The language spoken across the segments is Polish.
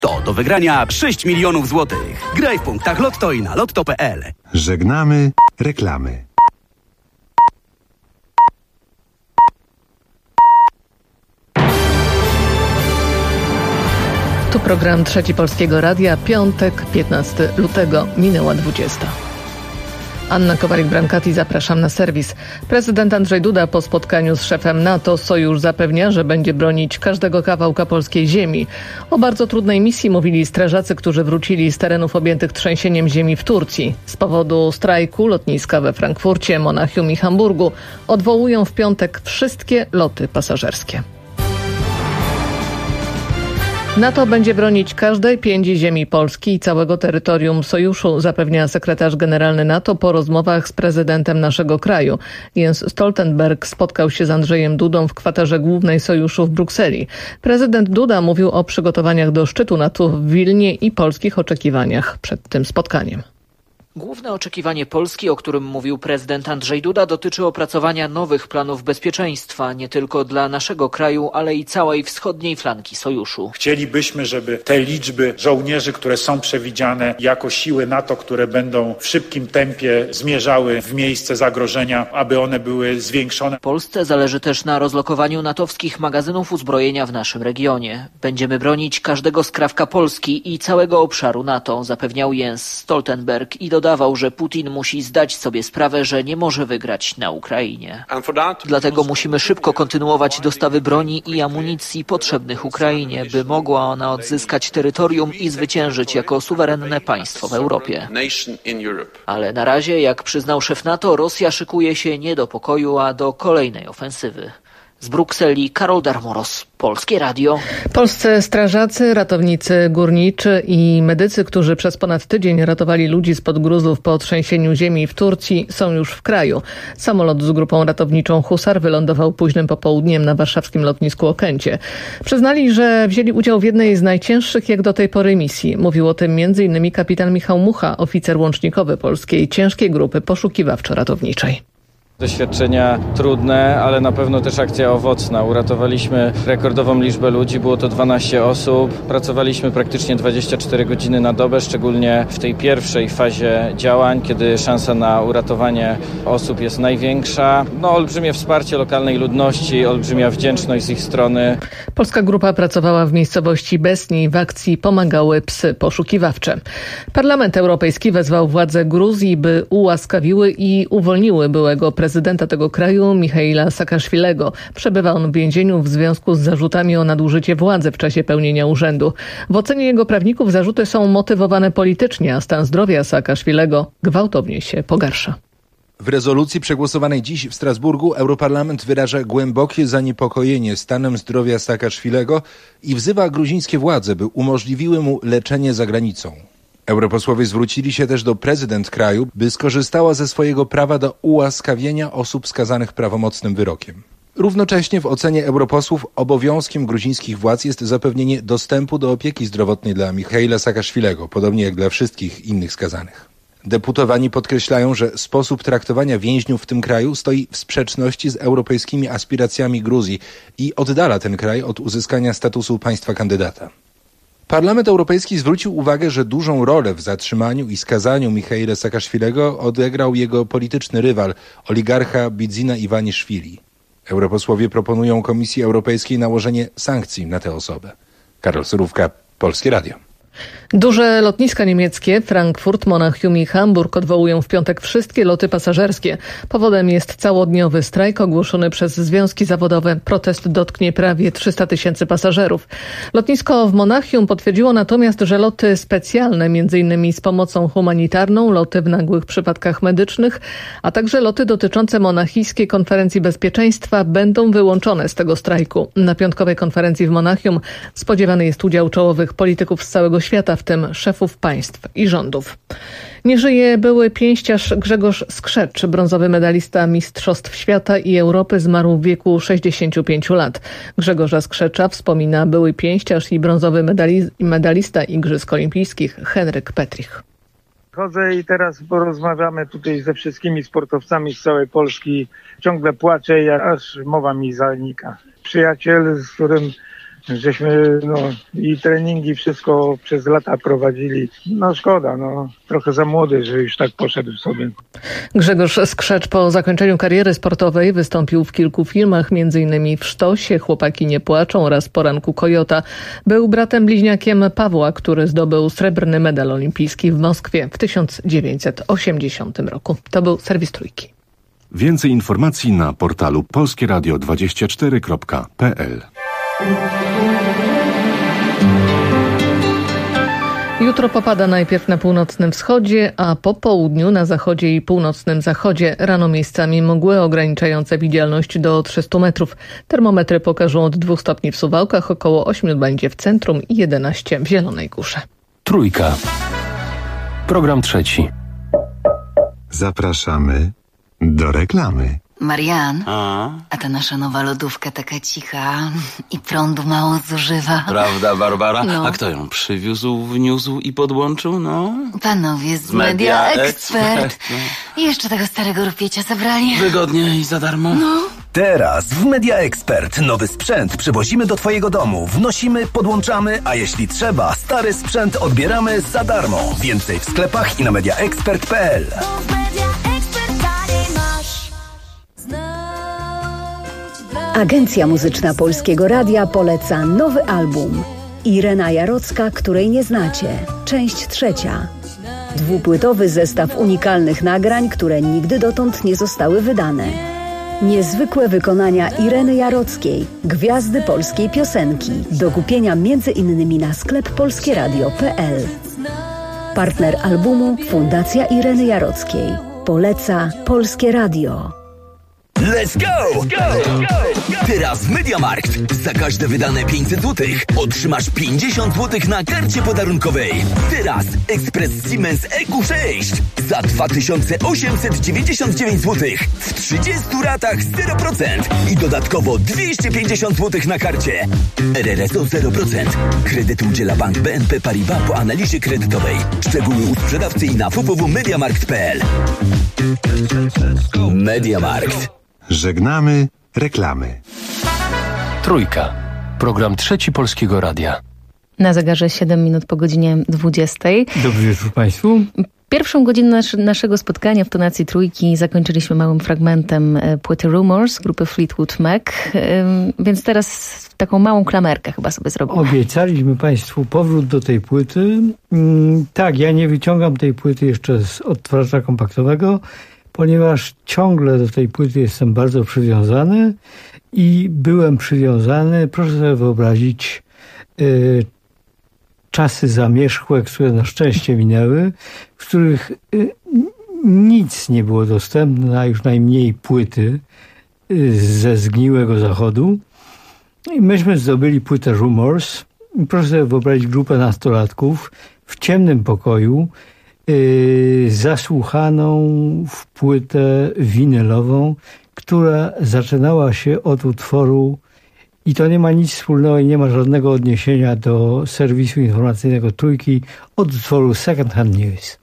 To do wygrania 6 milionów złotych. Graj w punktach Lotto i na lotto.pl. Żegnamy reklamy. Tu program Trzeci Polskiego Radia, piątek, 15 lutego, minęła 20. Anna Kowalik-Brankati, zapraszam na serwis. Prezydent Andrzej Duda po spotkaniu z szefem NATO sojusz zapewnia, że będzie bronić każdego kawałka polskiej ziemi. O bardzo trudnej misji mówili strażacy, którzy wrócili z terenów objętych trzęsieniem ziemi w Turcji. Z powodu strajku lotniska we Frankfurcie, Monachium i Hamburgu odwołują w piątek wszystkie loty pasażerskie. NATO będzie bronić każdej piędzi ziemi Polski i całego terytorium sojuszu, zapewnia sekretarz generalny NATO po rozmowach z prezydentem naszego kraju. Jens Stoltenberg spotkał się z Andrzejem Dudą w kwaterze głównej sojuszu w Brukseli. Prezydent Duda mówił o przygotowaniach do szczytu NATO w Wilnie i polskich oczekiwaniach przed tym spotkaniem. Główne oczekiwanie Polski, o którym mówił prezydent Andrzej Duda, dotyczy opracowania nowych planów bezpieczeństwa, nie tylko dla naszego kraju, ale i całej wschodniej flanki sojuszu. Chcielibyśmy, żeby te liczby żołnierzy, które są przewidziane jako siły NATO, które będą w szybkim tempie zmierzały w miejsce zagrożenia, aby one były zwiększone. Polsce zależy też na rozlokowaniu natowskich magazynów uzbrojenia w naszym regionie. Będziemy bronić każdego skrawka Polski i całego obszaru NATO, zapewniał Jens Stoltenberg i dodawał, że Putin musi zdać sobie sprawę, że nie może wygrać na Ukrainie. Dlatego musimy szybko kontynuować dostawy broni i amunicji potrzebnych Ukrainie, by mogła ona odzyskać terytorium i zwyciężyć jako suwerenne państwo w Europie. Ale na razie, jak przyznał szef NATO, Rosja szykuje się nie do pokoju, a do kolejnej ofensywy. Z Brukseli Karol Darmoros, Polskie Radio. Polscy strażacy, ratownicy górniczy i medycy, którzy przez ponad tydzień ratowali ludzi spod gruzów po trzęsieniu ziemi w Turcji, są już w kraju. Samolot z grupą ratowniczą Husar wylądował późnym popołudniem na warszawskim lotnisku Okęcie. Przyznali, że wzięli udział w jednej z najcięższych jak do tej pory misji. Mówił o tym m.in. kapitan Michał Mucha, oficer łącznikowy polskiej ciężkiej grupy poszukiwawczo-ratowniczej. Doświadczenia trudne, ale na pewno też akcja owocna. Uratowaliśmy rekordową liczbę ludzi, było to 12 osób. Pracowaliśmy praktycznie 24 godziny na dobę, szczególnie w tej pierwszej fazie działań, kiedy szansa na uratowanie osób jest największa. Olbrzymie wsparcie lokalnej ludności, olbrzymia wdzięczność z ich strony. Polska grupa pracowała w miejscowości Besni. W akcji pomagały psy poszukiwawcze. Parlament Europejski wezwał władze Gruzji, by ułaskawiły i uwolniły byłego prezydenta tego kraju, Michaila Saakaszwilego. Przebywa on w więzieniu w związku z zarzutami o nadużycie władzy w czasie pełnienia urzędu. W ocenie jego prawników zarzuty są motywowane politycznie, a stan zdrowia Saakaszwilego gwałtownie się pogarsza. W rezolucji przegłosowanej dziś w Strasburgu Europarlament wyraża głębokie zaniepokojenie stanem zdrowia Saakaszwilego i wzywa gruzińskie władze, by umożliwiły mu leczenie za granicą. Europosłowie zwrócili się też do prezydent kraju, by skorzystała ze swojego prawa do ułaskawienia osób skazanych prawomocnym wyrokiem. Równocześnie w ocenie europosłów obowiązkiem gruzińskich władz jest zapewnienie dostępu do opieki zdrowotnej dla Michaila Saakaszwilego, podobnie jak dla wszystkich innych skazanych. Deputowani podkreślają, że sposób traktowania więźniów w tym kraju stoi w sprzeczności z europejskimi aspiracjami Gruzji i oddala ten kraj od uzyskania statusu państwa kandydata. Parlament Europejski zwrócił uwagę, że dużą rolę w zatrzymaniu i skazaniu Michaila Saakaszwilego odegrał jego polityczny rywal, oligarcha Bidzina Iwaniszwili. Europosłowie proponują Komisji Europejskiej nałożenie sankcji na tę osobę. Karol Surówka, Polskie Radio. Duże lotniska niemieckie, Frankfurt, Monachium i Hamburg odwołują w piątek wszystkie loty pasażerskie. Powodem jest całodniowy strajk ogłoszony przez związki zawodowe. Protest dotknie prawie 300 000 pasażerów. Lotnisko w Monachium potwierdziło natomiast, że loty specjalne, m.in. z pomocą humanitarną, loty w nagłych przypadkach medycznych, a także loty dotyczące monachijskiej konferencji bezpieczeństwa będą wyłączone z tego strajku. Na piątkowej konferencji w Monachium spodziewany jest udział czołowych polityków z całego świata, w tym szefów państw i rządów. Nie żyje były pięściarz Grzegorz Skrzecz, brązowy medalista Mistrzostw Świata i Europy, zmarł w wieku 65 lat. Grzegorza Skrzecza wspomina były pięściarz i brązowy medalista Igrzysk Olimpijskich Henryk Petrich. Chodzę i teraz porozmawiamy tutaj ze wszystkimi sportowcami z całej Polski. Ciągle płaczę, aż mowa mi zanika. Przyjaciel, z którym żeśmy i treningi, wszystko przez lata prowadzili. Szkoda, trochę za młody, że już tak poszedł sobie. Grzegorz Skrzecz po zakończeniu kariery sportowej wystąpił w kilku filmach, m.in. w Sztosie, Chłopaki nie płaczą oraz Poranku Kojota. Był bratem bliźniakiem Pawła, który zdobył srebrny medal olimpijski w Moskwie w 1980 roku. To był serwis Trójki. Więcej informacji na portalu polskieradio24.pl. Jutro popada najpierw na północnym wschodzie, a po południu na zachodzie i północnym zachodzie. Rano miejscami mgły ograniczające widzialność do 300 metrów. Termometry pokażą od 2 stopni w Suwałkach, około 8 będzie w centrum i 11 w Zielonej Górze. Trójka. Program trzeci. Zapraszamy do reklamy. Marian, a ta nasza nowa lodówka taka cicha i prądu mało zużywa. Prawda, Barbara? A kto ją przywiózł, wniósł i podłączył? Panowie z Media Expert. I jeszcze tego starego rupiecie zabrali. Wygodnie i za darmo. Teraz w Media Expert nowy sprzęt przywozimy do Twojego domu, wnosimy, podłączamy, a jeśli trzeba, stary sprzęt odbieramy za darmo. Więcej w sklepach i na mediaexpert.pl. Agencja Muzyczna Polskiego Radia poleca nowy album. Irena Jarocka, której nie znacie. Część 3. Dwupłytowy zestaw unikalnych nagrań, które nigdy dotąd nie zostały wydane. Niezwykłe wykonania Ireny Jarockiej, gwiazdy polskiej piosenki. Do kupienia m.in. na sklep polskieradio.pl. Partner albumu Fundacja Ireny Jarockiej. Poleca Polskie Radio. Let's go! Teraz w MediaMarkt za każde wydane 500 zł otrzymasz 50 zł na karcie podarunkowej. Teraz ekspres Siemens EQ6 za 2899 zł w 30 ratach 0% i dodatkowo 250 zł na karcie. RRSO 0%. Kredyt udziela Bank BNP Paribas po analizie kredytowej. Szczegóły u sprzedawcy i na www.mediamarkt.pl. MediaMarkt. Żegnamy reklamy. Trójka. Program trzeci Polskiego Radia. Na zegarze 7 minut po godzinie 20. Dobry wieczór Państwu. Pierwszą godzinę naszego spotkania w tonacji Trójki zakończyliśmy małym fragmentem płyty Rumors grupy Fleetwood Mac, więc teraz taką małą klamerkę chyba sobie zrobimy. Obiecaliśmy Państwu powrót do tej płyty. Tak, ja nie wyciągam tej płyty jeszcze z odtwarzacza kompaktowego, ponieważ ciągle do tej płyty jestem bardzo przywiązany i byłem przywiązany, proszę sobie wyobrazić, czasy zamierzchłe, które na szczęście minęły, w których nic nie było dostępne, a już najmniej płyty ze zgniłego zachodu. I myśmy zdobyli płytę Rumors. Proszę sobie wyobrazić grupę nastolatków w ciemnym pokoju, zasłuchaną w płytę winylową, która zaczynała się od utworu, i to nie ma nic wspólnego i nie ma żadnego odniesienia do serwisu informacyjnego Trójki, od utworu Second Hand News.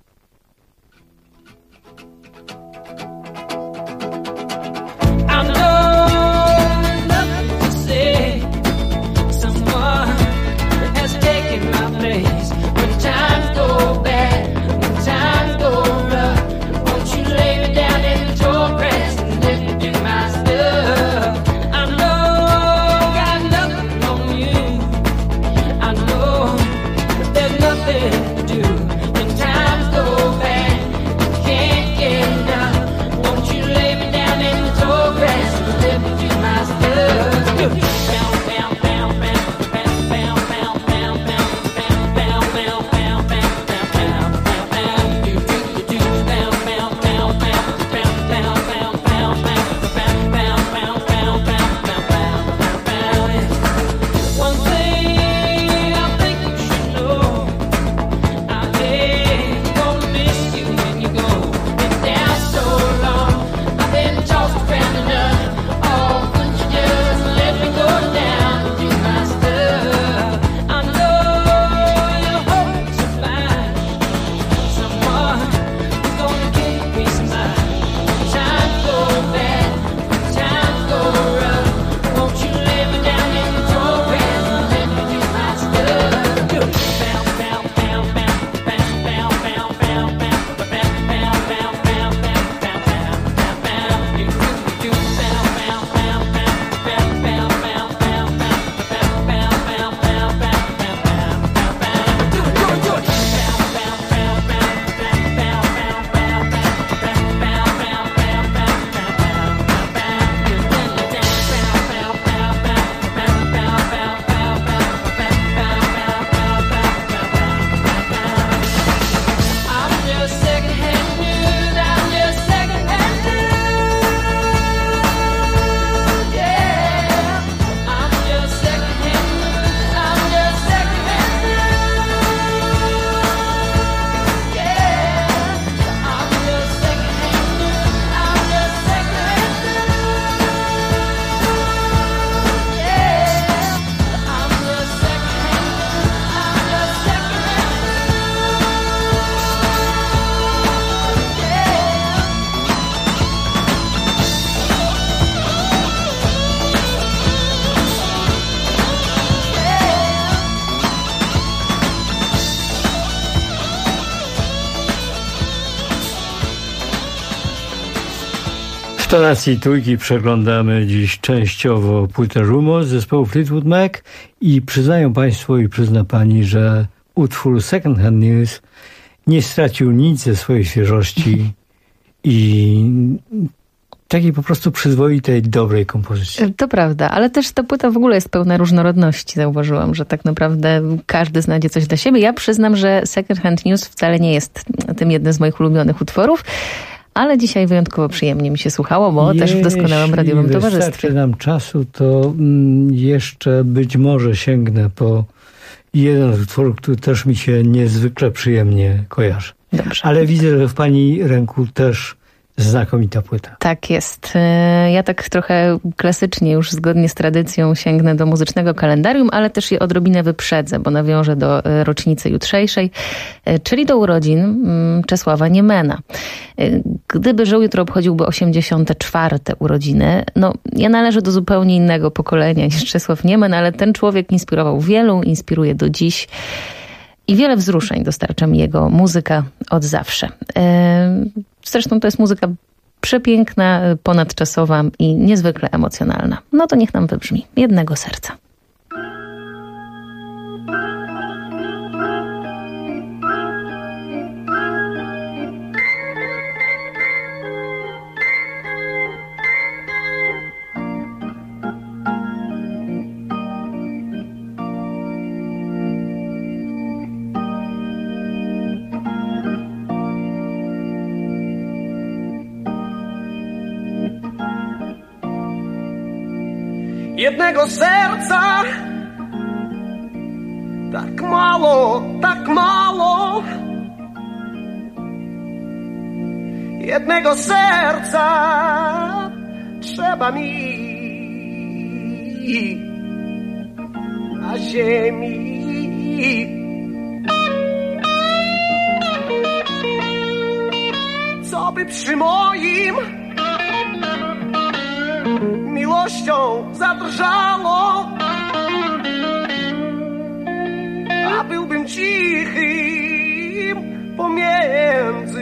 W tonacji trójki przeglądamy dziś częściowo płytę Rumors zespołu Fleetwood Mac i przyznają Państwo i przyzna Pani, że utwór Second Hand News nie stracił nic ze swojej świeżości i takiej po prostu przyzwoitej, dobrej kompozycji. To prawda, ale też ta płyta w ogóle jest pełna różnorodności. Zauważyłam, że tak naprawdę każdy znajdzie coś dla siebie. Ja przyznam, że Second Hand News wcale nie jest tym jednym z moich ulubionych utworów, ale dzisiaj wyjątkowo przyjemnie mi się słuchało, bo też w doskonałym radiowym towarzystwie. Jeśli wystarczy nam czasu, to jeszcze być może sięgnę po jeden utwór, który też mi się niezwykle przyjemnie kojarzy. Dobrze. Ale widzę, że w Pani ręku też znakomita płyta. Tak jest. Ja tak trochę klasycznie, już zgodnie z tradycją sięgnę do muzycznego kalendarium, ale też je odrobinę wyprzedzę, bo nawiążę do rocznicy jutrzejszej, czyli do urodzin Czesława Niemena. Gdyby żył, jutro obchodziłby 84. urodziny. No, ja należę do zupełnie innego pokolenia niż Czesław Niemen, ale ten człowiek inspirował wielu, inspiruje do dziś. I wiele wzruszeń dostarcza mi jego muzyka od zawsze. Zresztą to jest muzyka przepiękna, ponadczasowa i niezwykle emocjonalna. No to niech nam wybrzmi Jednego serca. Jednego serca, tak mało, tak mało. Jednego serca trzeba mi na ziemi. Co by przy moim miłością zadrżało, a byłbym cichym pomiędzy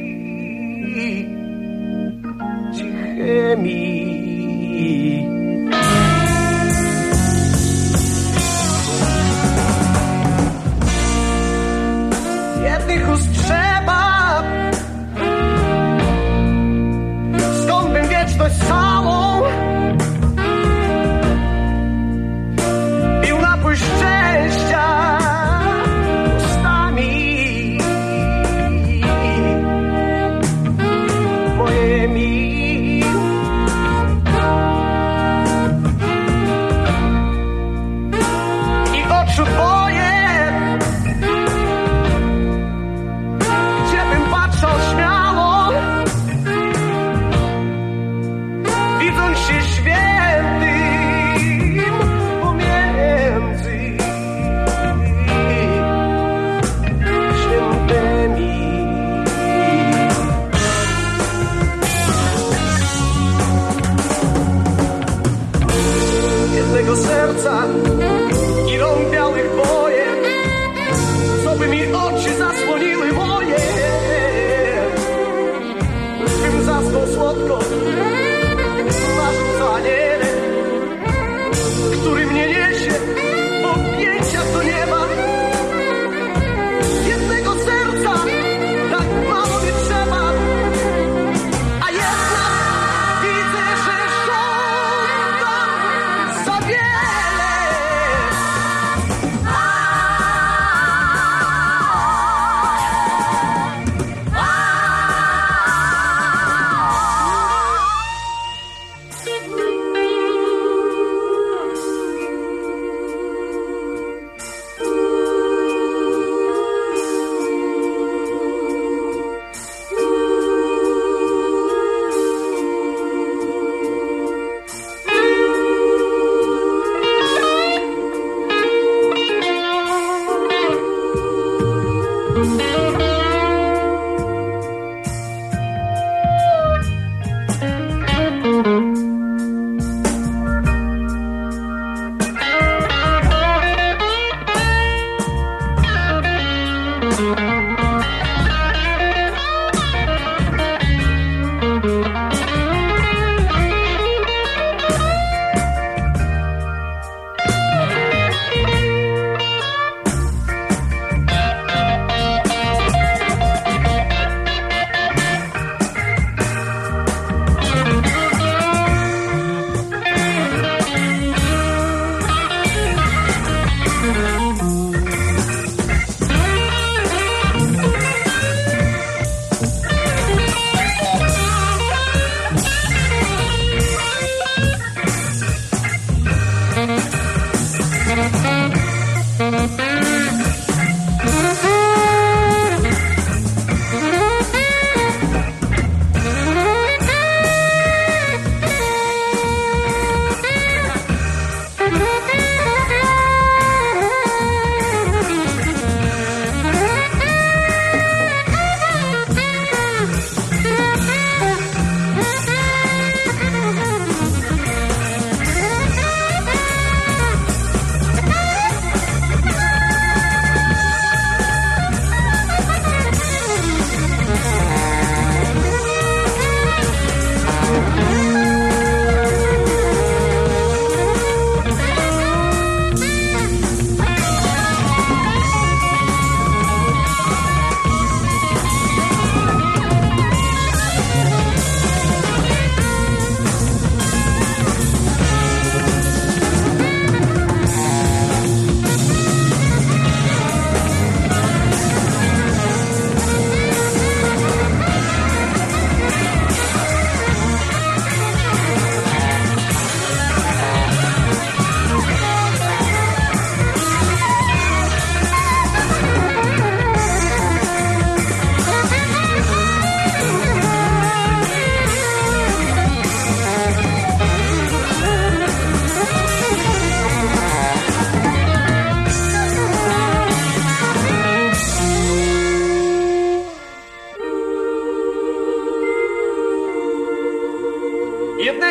cichymi. Jednych ust trzeba, skąd bym wieczność samą pił napój szczęścia ustami moimi. I oczu twoje, gdzie bym patrzał śmiało, widząc się świętym pomiędzy świętymi. Jednego serca i rąk białych bojem, co by mi oczy zasłoniły moje, bym zasnął słodko, marzył co aniele, który mnie niesie w objęciach do nieba. Jednego serca tak mało mi trzeba, a jednak widzę, że żądam za wiele.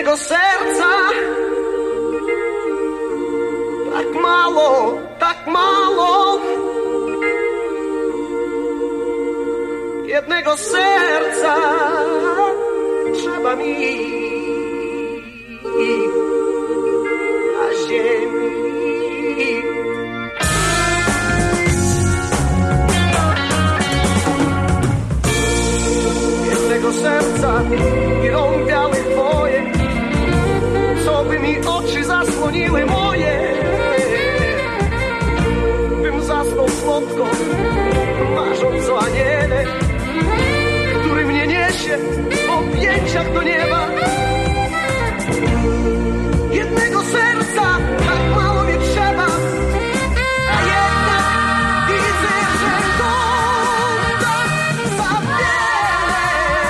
jednego serca. Tak mało. Jednego serca trzeba mi na ziemi. Jednego serca i rąk białych twoje, co by mi oczy zasłoniły moje, bym zasnął słodko, marząc o aniele, który mnie niesie w objęciach do nieba. Jednego serca tak mało mi trzeba, a jednak widzę, że to tak za wiele.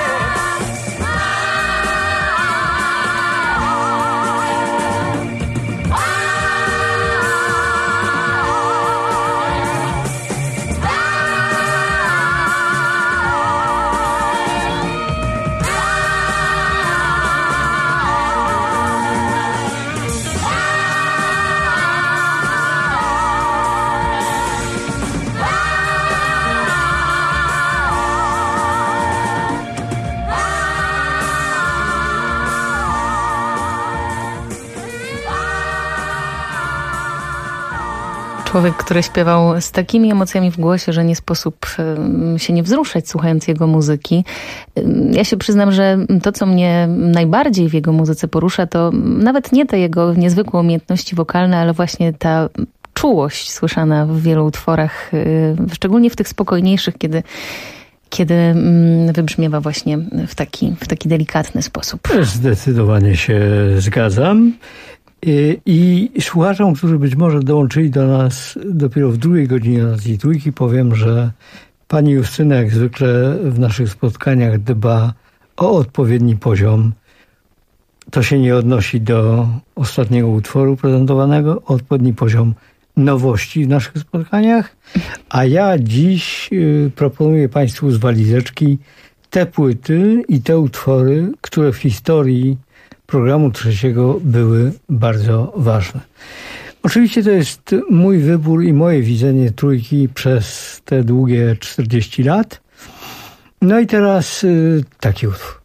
Człowiek, który śpiewał z takimi emocjami w głosie, że nie sposób się nie wzruszać słuchając jego muzyki. Ja się przyznam, że to, co mnie najbardziej w jego muzyce porusza, to nawet nie te jego niezwykłe umiejętności wokalne, ale właśnie ta czułość słyszana w wielu utworach, szczególnie w tych spokojniejszych, kiedy wybrzmiewa właśnie w taki delikatny sposób. Zdecydowanie się zgadzam. I słuchaczom, którzy być może dołączyli do nas dopiero w drugiej godzinie Racji Trójki, powiem, że pani Justyna jak zwykle w naszych spotkaniach dba o odpowiedni poziom. To się nie odnosi do ostatniego utworu prezentowanego, odpowiedni poziom nowości w naszych spotkaniach. A ja dziś proponuję państwu z walizeczki te płyty i te utwory, które w historii programu trzeciego były bardzo ważne. Oczywiście to jest mój wybór i moje widzenie trójki przez te długie 40 lat. No i teraz taki utwór.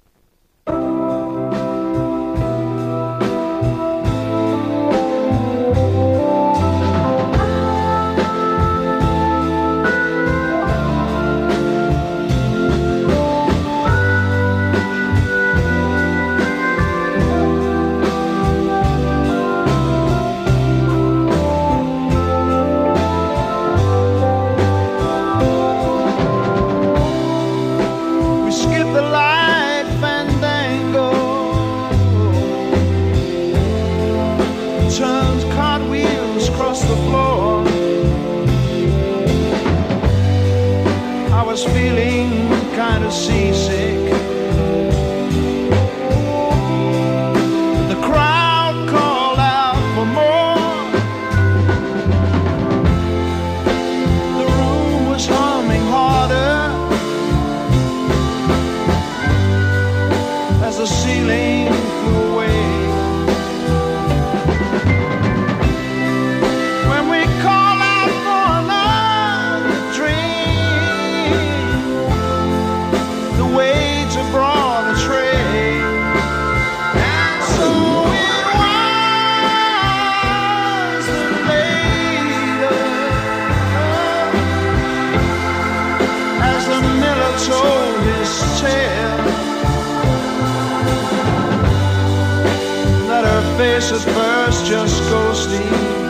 At first just ghosty,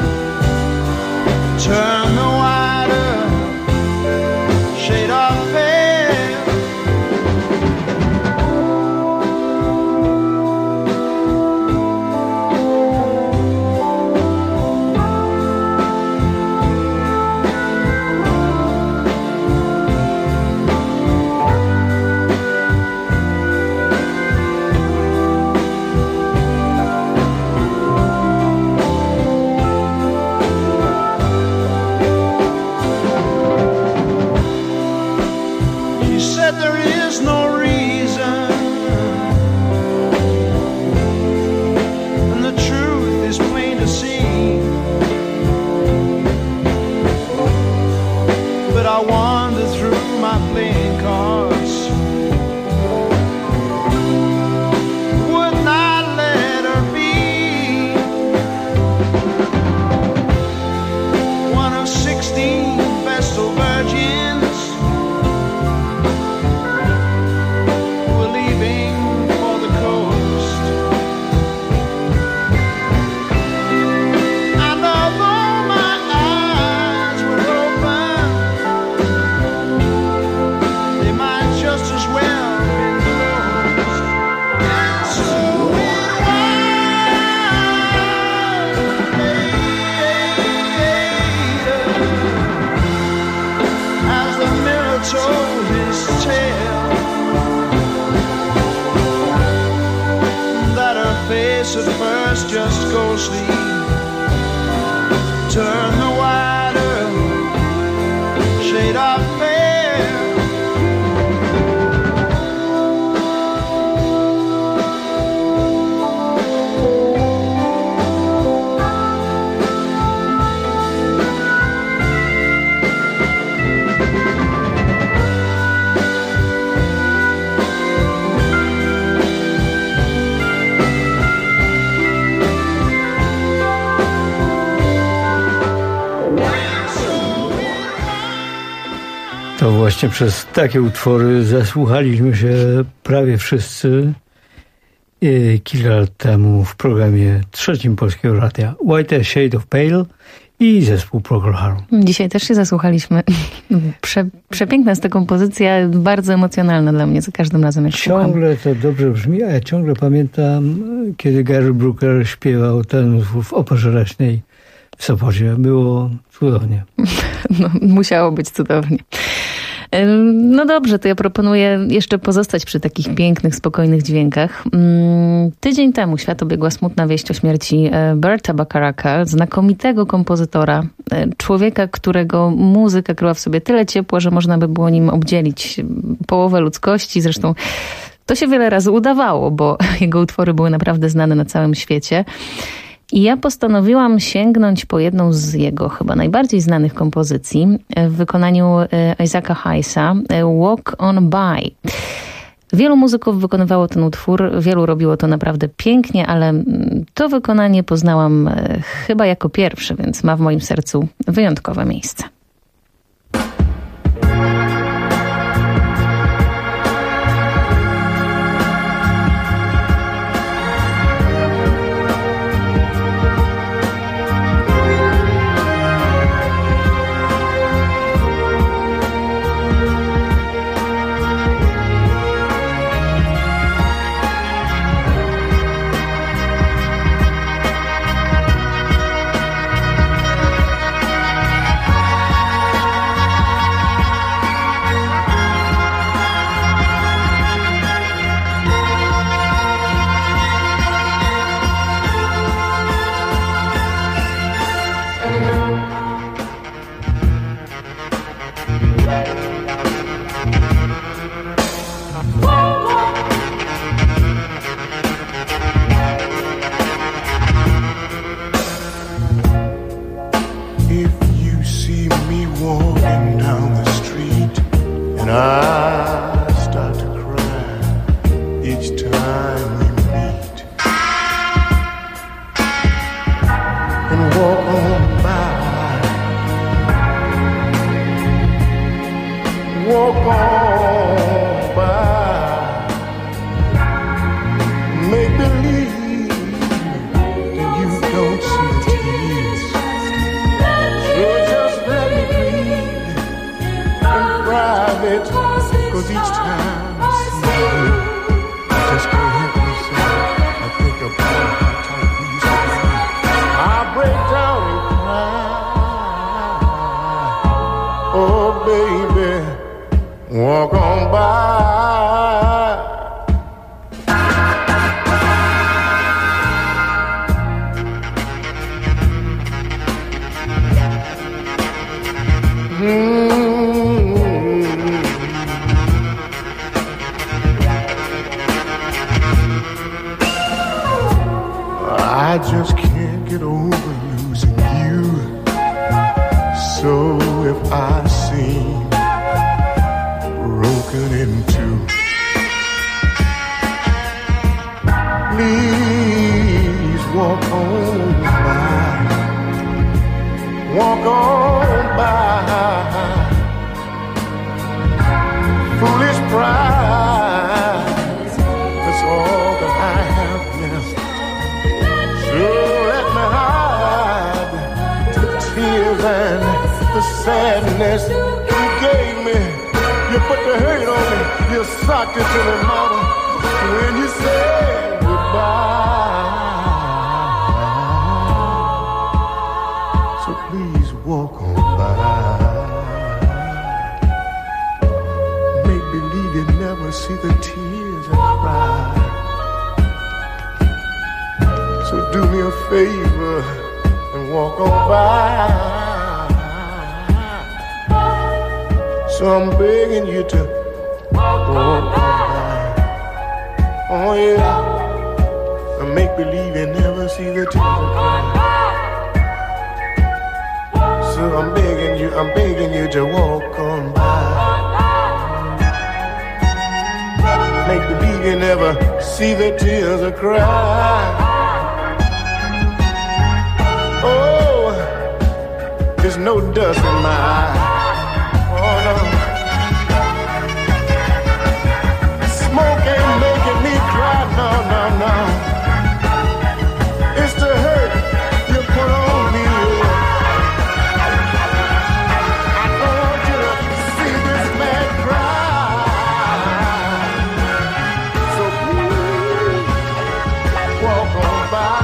turn the wider shade of pale. wander through my playing cards. Would not let her be one of 16 Vestal virgins who were leaving for the coast. And although my eyes were open, they might just as well been closed. And so it was later, as the mirror told his tale, that her face at first just ghostly turned the wider shade of pale. To właśnie przez takie utwory zasłuchaliśmy się prawie wszyscy kilka lat temu w programie trzecim Polskiego Radia. White Shade of Pale i zespół Procol Harum. Dzisiaj też się zasłuchaliśmy. Przepiękna jest ta kompozycja, bardzo emocjonalna dla mnie za każdym razem, jak ciągle słucham. To dobrze brzmi, a ja ciągle pamiętam, kiedy Gary Brooker śpiewał ten utwór w Operze Leśnej w Sopocie. Było cudownie. No, musiało być cudownie. No dobrze, to ja proponuję jeszcze pozostać przy takich pięknych, spokojnych dźwiękach. Tydzień temu świat obiegła smutna wieść o śmierci Berta Bacharaka, znakomitego kompozytora, człowieka, którego muzyka kryła w sobie tyle ciepła, że można by było nim obdzielić połowę ludzkości. Zresztą to się wiele razy udawało, bo jego utwory były naprawdę znane na całym świecie. I ja postanowiłam sięgnąć po jedną z jego chyba najbardziej znanych kompozycji w wykonaniu Isaaca Hayesa, Walk on By. Wielu muzyków wykonywało ten utwór, wielu robiło to naprawdę pięknie, ale to wykonanie poznałam chyba jako pierwszy, więc ma w moim sercu wyjątkowe miejsce. I just can't get over losing you. So if I seem sadness you gave me. You put the hurt on me. You socked it to me, mama, when you said goodbye. So please walk on by. Make believe you never see the tears I cry. So do me a favor and walk on by. So I'm begging you to walk on by. Oh yeah, and make believe you never see the tears I cry. So I'm begging you to walk on by. Make believe you never see the tears I cry. Oh, there's no dust in my eye. Oh no, smoke ain't making me cry. No, no, no. It's the hurt you put on me. I don't want you to see this man cry. So please walk on by.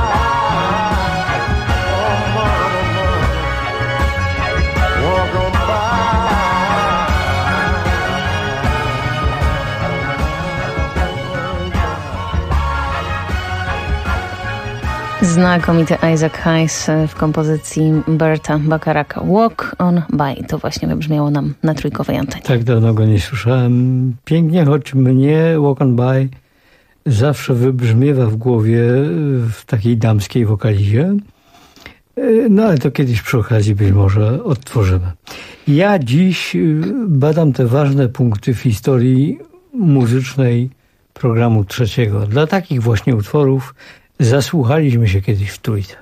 Znakomity Isaac Hayes w kompozycji Berta Bacharaka. Walk on by. To właśnie wybrzmiało nam na trójkowej antenie. Tak dawno go nie słyszałem. Pięknie, choć mnie Walk on by zawsze wybrzmiewa w głowie w takiej damskiej wokalizie. No ale to kiedyś przy okazji być może odtworzymy. Ja dziś badam te ważne punkty w historii muzycznej programu trzeciego. Dla takich właśnie utworów zasłuchaliśmy się kiedyś w trójce.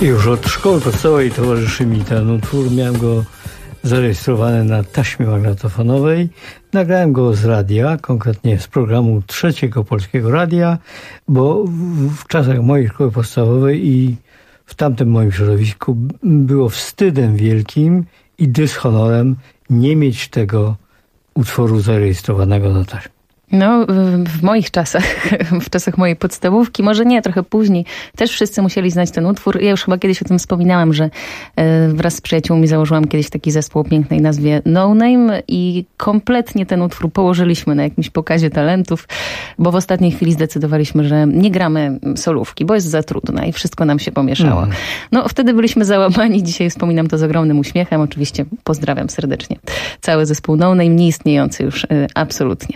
Już od szkoły podstawowej towarzyszy mi ten utwór. Miałem go zarejestrowany na taśmie magnetofonowej. Nagrałem go z radia, konkretnie z programu Trzeciego Polskiego Radia, bo w czasach mojej szkoły podstawowej i w tamtym moim środowisku było wstydem wielkim i dyshonorem nie mieć tego utworu zarejestrowanego na taśmie. No, w moich czasach, w czasach mojej podstawówki, może nie, trochę później, też wszyscy musieli znać ten utwór. Ja już chyba kiedyś o tym wspominałam, że wraz z przyjaciółmi założyłam kiedyś taki zespół o pięknej nazwie No Name i kompletnie ten utwór położyliśmy na jakimś pokazie talentów, bo w ostatniej chwili zdecydowaliśmy, że nie gramy solówki, bo jest za trudna i wszystko nam się pomieszało. No, wtedy byliśmy załamani, dzisiaj wspominam to z ogromnym uśmiechem. Oczywiście pozdrawiam serdecznie cały zespół No Name, nieistniejący już absolutnie.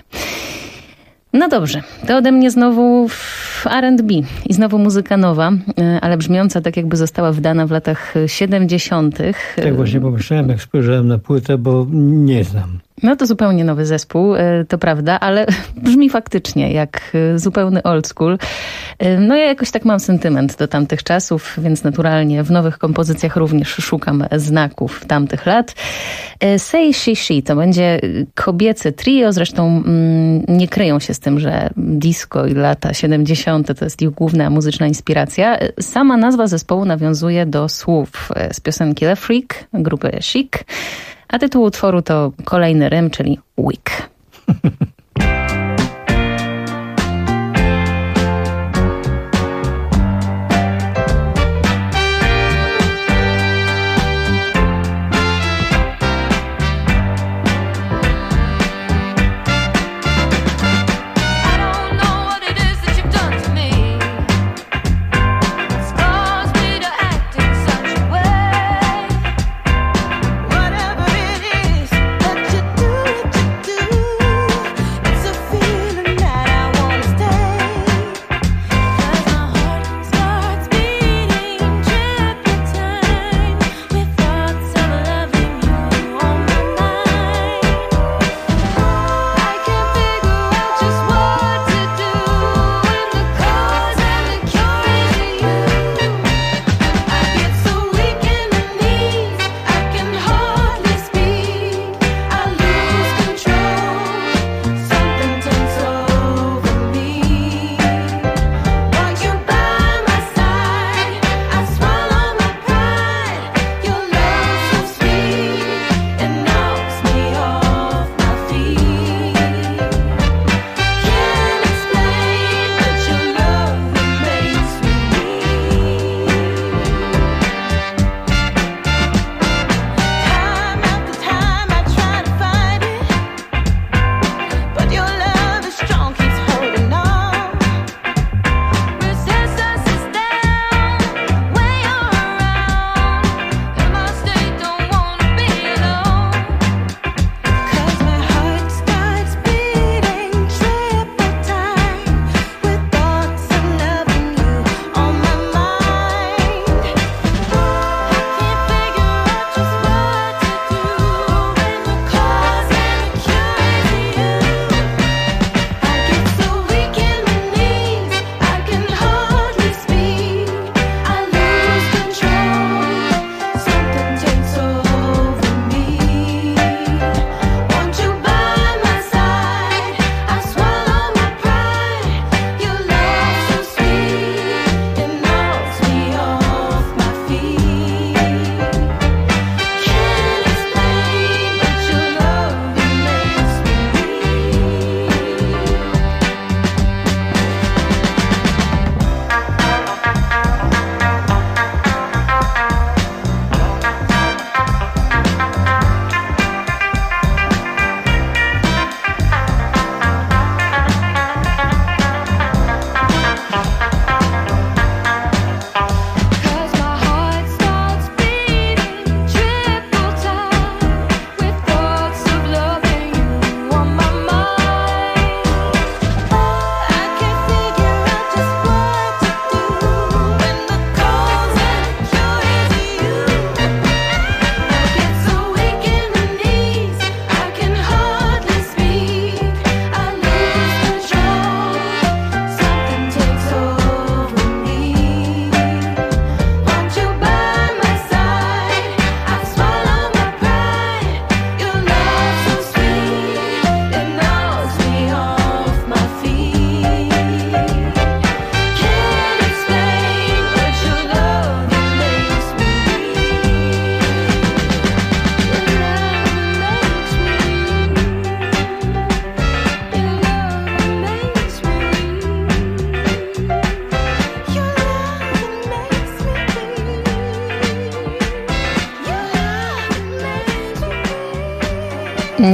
No dobrze, to ode mnie znowu R&B i znowu muzyka nowa, ale brzmiąca tak, jakby została wydana w latach 70. Tak właśnie pomyślałem, jak spojrzałem na płytę, bo nie znam. No to zupełnie nowy zespół, to prawda, ale brzmi faktycznie jak zupełny old school. No ja jakoś tak mam sentyment do tamtych czasów, więc naturalnie w nowych kompozycjach również szukam znaków tamtych lat. Say She She to będzie kobiece trio, zresztą nie kryją się z tym, że disco i lata 70. to jest ich główna muzyczna inspiracja. Sama nazwa zespołu nawiązuje do słów z piosenki Le Freak grupy Chic, a tytuł utworu to kolejny rym, czyli Weak. Whatever it is that you do,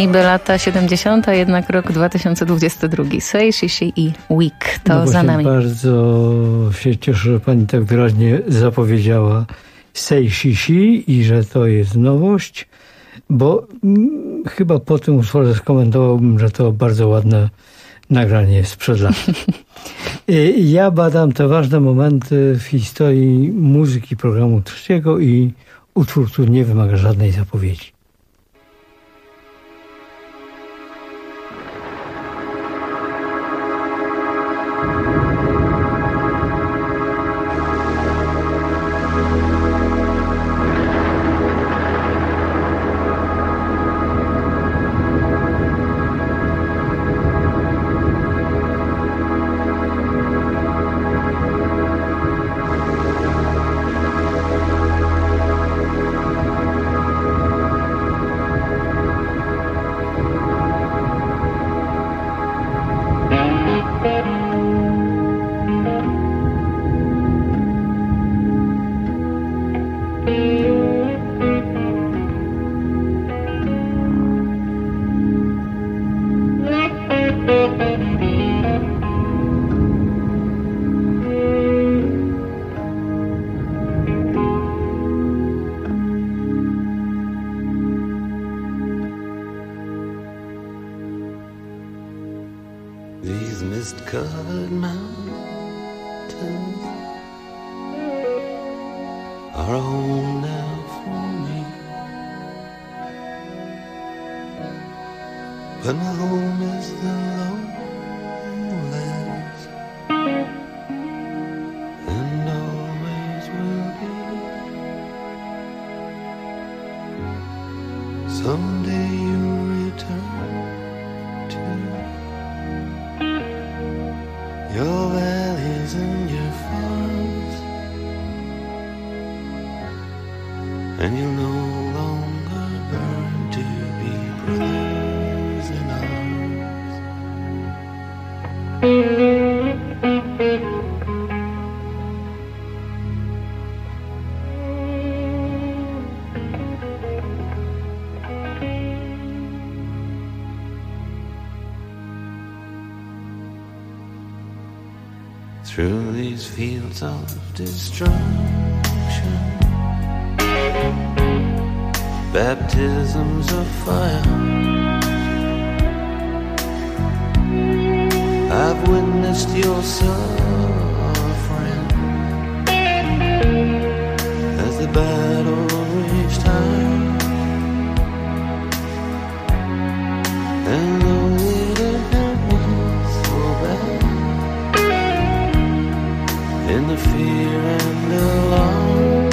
Niby lata 70., jednak rok 2022. Say, she i Week. To no za nami. Bardzo się cieszę, że pani tak wyraźnie zapowiedziała Say, she i że to jest nowość, bo chyba po tym utworze skomentowałbym, że to bardzo ładne nagranie sprzed lat. Ja badam te ważne momenty w historii muzyki programu trzeciego i utwór, który nie wymaga żadnej zapowiedzi. These mist-covered mountains are a home now for me, but my home is the lowlands, and always will be. Someday you'll return to your valleys and your farms, and you'll no longer burn to be brothers in arms. Through these fields of destruction, baptisms of fire, I've witnessed your suffering as the battle raged high, and though it had been so bad, in the fear and alarm,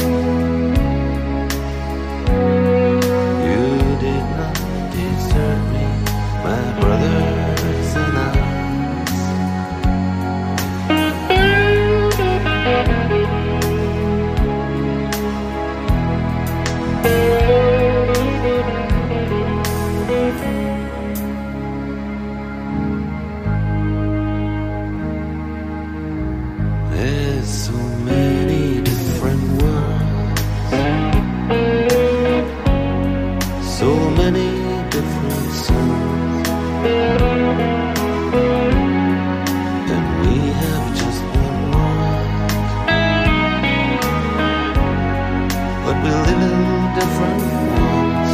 you did not desert me, my brothers in arms. There's so many different worlds, so many different souls, and we have just one world, but we live in different worlds.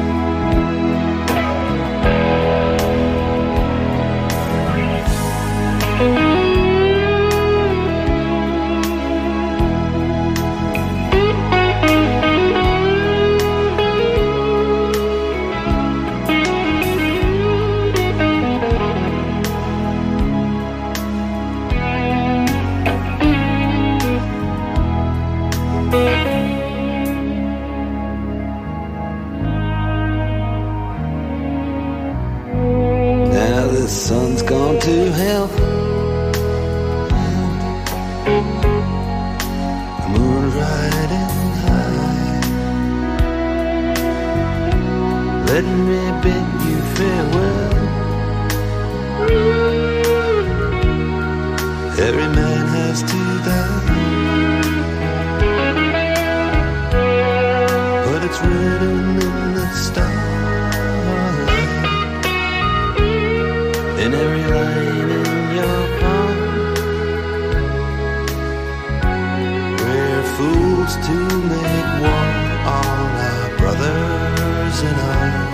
Now the sun's gone to hell, the moon's riding high. Let me bid you farewell. Every man has to die, but it's written in the stars. in every line in your palm. We're fools to make war on our brothers in arms.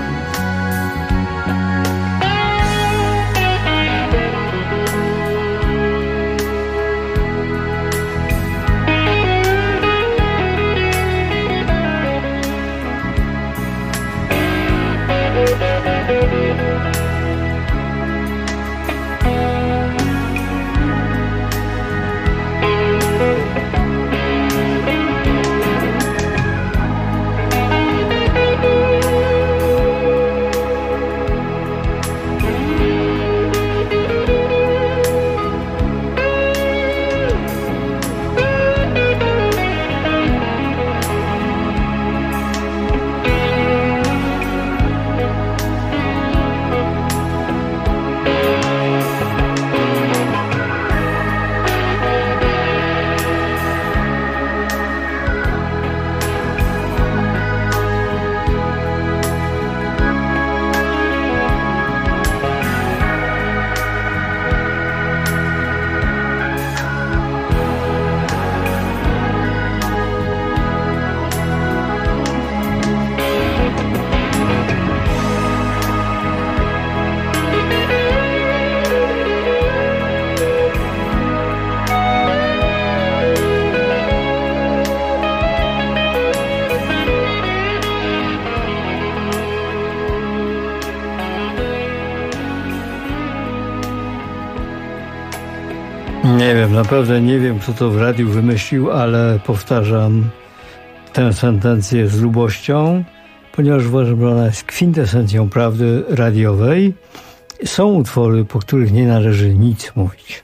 Nie wiem, naprawdę nie wiem, kto to w radiu wymyślił, ale powtarzam tę sentencję z lubością, ponieważ uważam, że ona jest kwintesencją prawdy radiowej. Są utwory, po których nie należy nic mówić.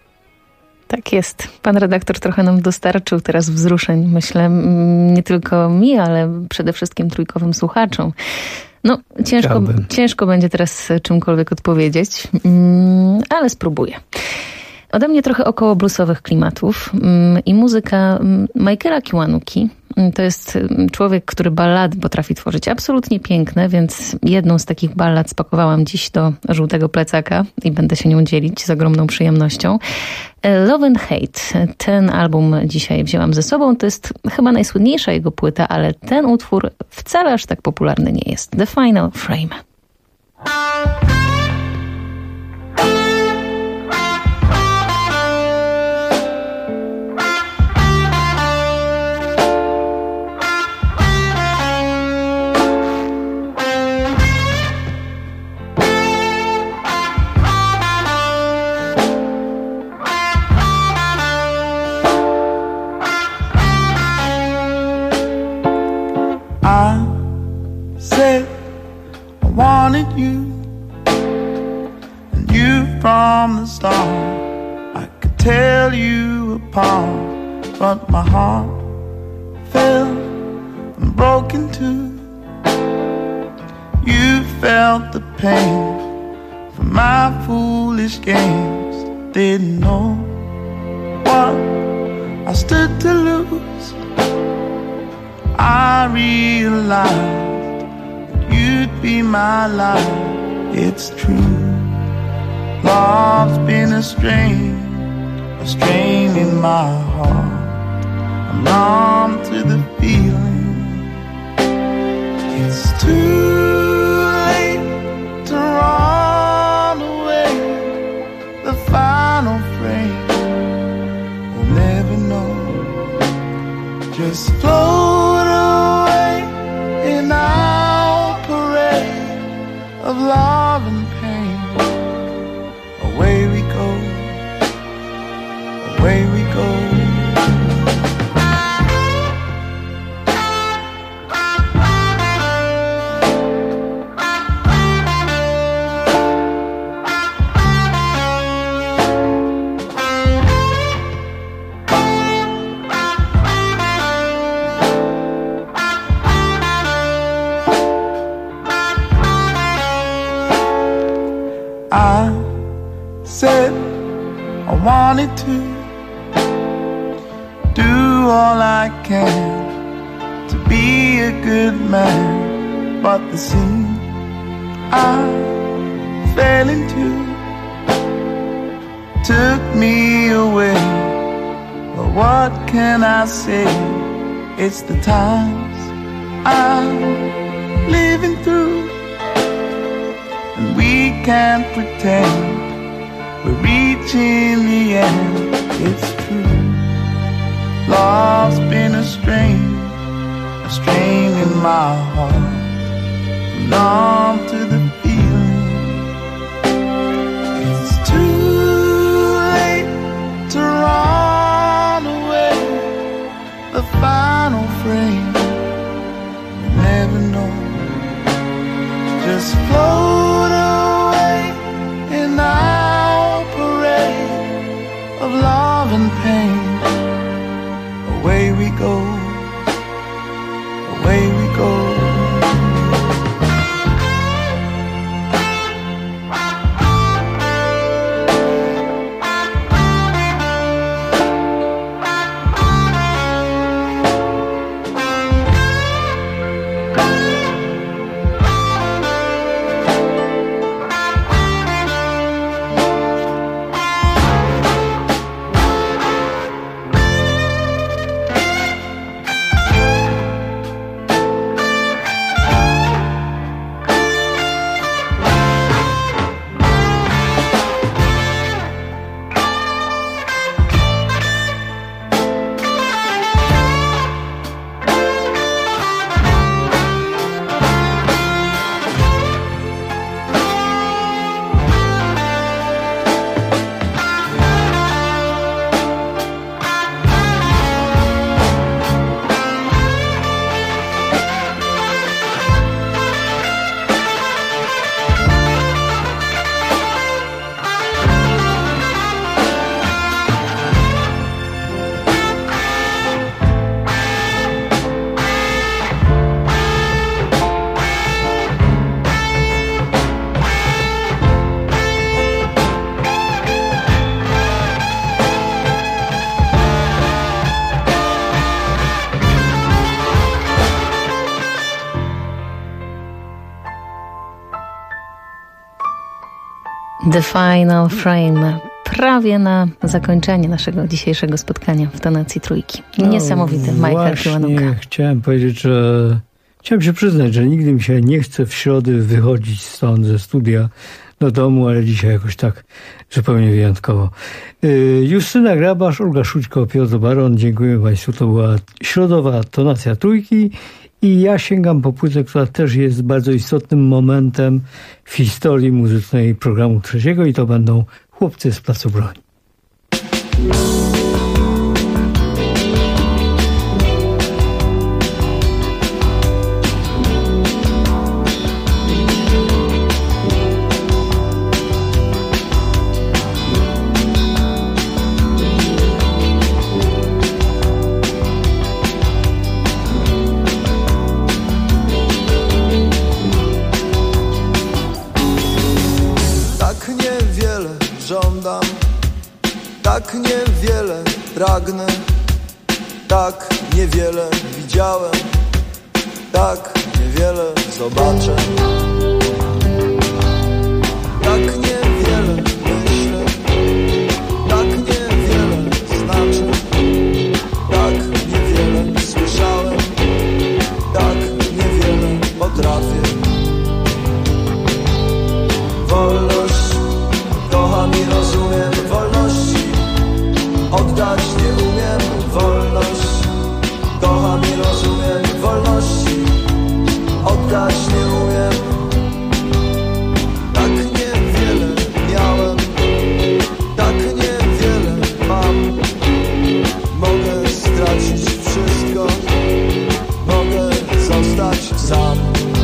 Tak jest. Pan redaktor trochę nam dostarczył teraz wzruszeń, myślę, nie tylko mi, ale przede wszystkim trójkowym słuchaczom. No, ciężko będzie teraz czymkolwiek odpowiedzieć, ale spróbuję. Ode mnie trochę około bluesowych klimatów i muzyka Michaela Kiwanuki. To jest człowiek, który ballady potrafi tworzyć absolutnie piękne, więc jedną z takich ballad spakowałam dziś do żółtego plecaka i będę się nią dzielić z ogromną przyjemnością. Love and Hate. Ten album dzisiaj wzięłam ze sobą. To jest chyba najsłynniejsza jego płyta, ale ten utwór wcale aż tak popularny nie jest. The Final Frame. From the start, I could tell you apart, but my heart fell and broke in two. You felt the pain from my foolish games, didn't know what I stood to lose. I realized that you'd be my life, it's true. Love's been a strain in my heart. I'm numb to the feeling. It's too late to run away. The final frame we'll never know. Just float away in our parade of love and pain. Away we go, away we go. I said I wanted to do all I can to be a good man, but the sin I fell into took me away. But what can I say? It's the times I'm living through, and we can't pretend we're reaching the end. It's true. Love's been a strain in my heart. Numb to the feeling. It's too late to run away. The final frame, you never know. Just float away in our parade of love and pain. Away we go, away we go. The Final Frame. Prawie na zakończenie naszego dzisiejszego spotkania w tonacji trójki. Niesamowity Michael Kiwanuka. Chciałem powiedzieć, że chciałem się przyznać, że nigdy mi się nie chce w środę wychodzić stąd ze studia do domu, ale dzisiaj jakoś tak zupełnie wyjątkowo. Justyna Grabasz, Olga Szućko, Piotr Baron. Dziękuję Państwu. To była środowa tonacja trójki. I ja sięgam po płytę, która też jest bardzo istotnym momentem w historii muzycznej programu trzeciego i to będą Chłopcy z Placu Broni. Tak niewiele pragnę, tak niewiele widziałem, tak niewiele zobaczę. Tak niewiele myślę, tak niewiele znaczy, tak niewiele słyszałem, tak niewiele potrafię. Wolność kocham i rozumiem, wolności oddać nie umiem. Wolność kocham i rozumiem, wolności oddać nie umiem. Tak niewiele miałem, tak niewiele mam. Mogę stracić wszystko, mogę zostać sam.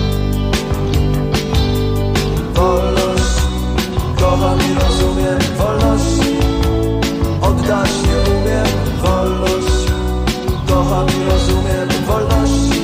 Wolność kocham i rozumiem, wolności oddać nie umiem. Wolność kocham i rozumiem, wolności.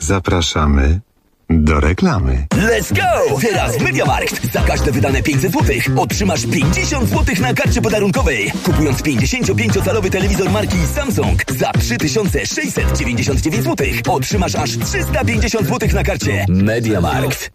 Zapraszamy do reklamy. Let's go! Teraz w MediaMarkt za każde wydane 500 zł otrzymasz 50 zł na karcie podarunkowej. Kupując 55-calowy telewizor marki Samsung za 3699 zł otrzymasz aż 350 zł na karcie MediaMarkt.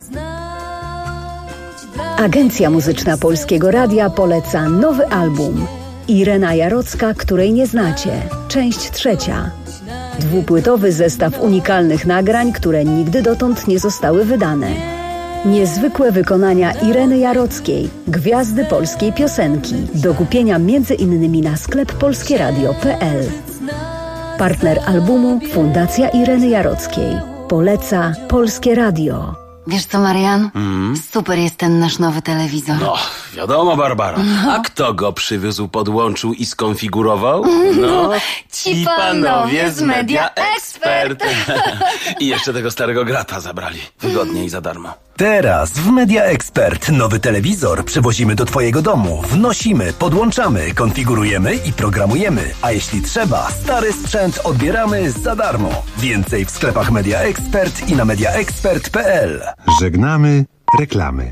Agencja Muzyczna Polskiego Radia poleca nowy album. Irena Jarocka, której nie znacie. Część 3. Dwupłytowy zestaw unikalnych nagrań, które nigdy dotąd nie zostały wydane. Niezwykłe wykonania Ireny Jarockiej, gwiazdy polskiej piosenki. Do kupienia m.in. na sklep polskieradio.pl. Partner albumu Fundacja Ireny Jarockiej. Poleca Polskie Radio. Wiesz co, Marian? Super jest ten nasz nowy telewizor. No, wiadomo, Barbara. A kto go przywiózł, podłączył i skonfigurował? No, ci panowie z Media Expert. I jeszcze tego starego grata zabrali. Wygodnie i za darmo. Teraz w Media Expert nowy telewizor przywozimy do Twojego domu. Wnosimy, podłączamy, konfigurujemy i programujemy. A jeśli trzeba, stary sprzęt odbieramy za darmo. Więcej w sklepach Media Expert i na mediaexpert.pl. Żegnamy reklamy.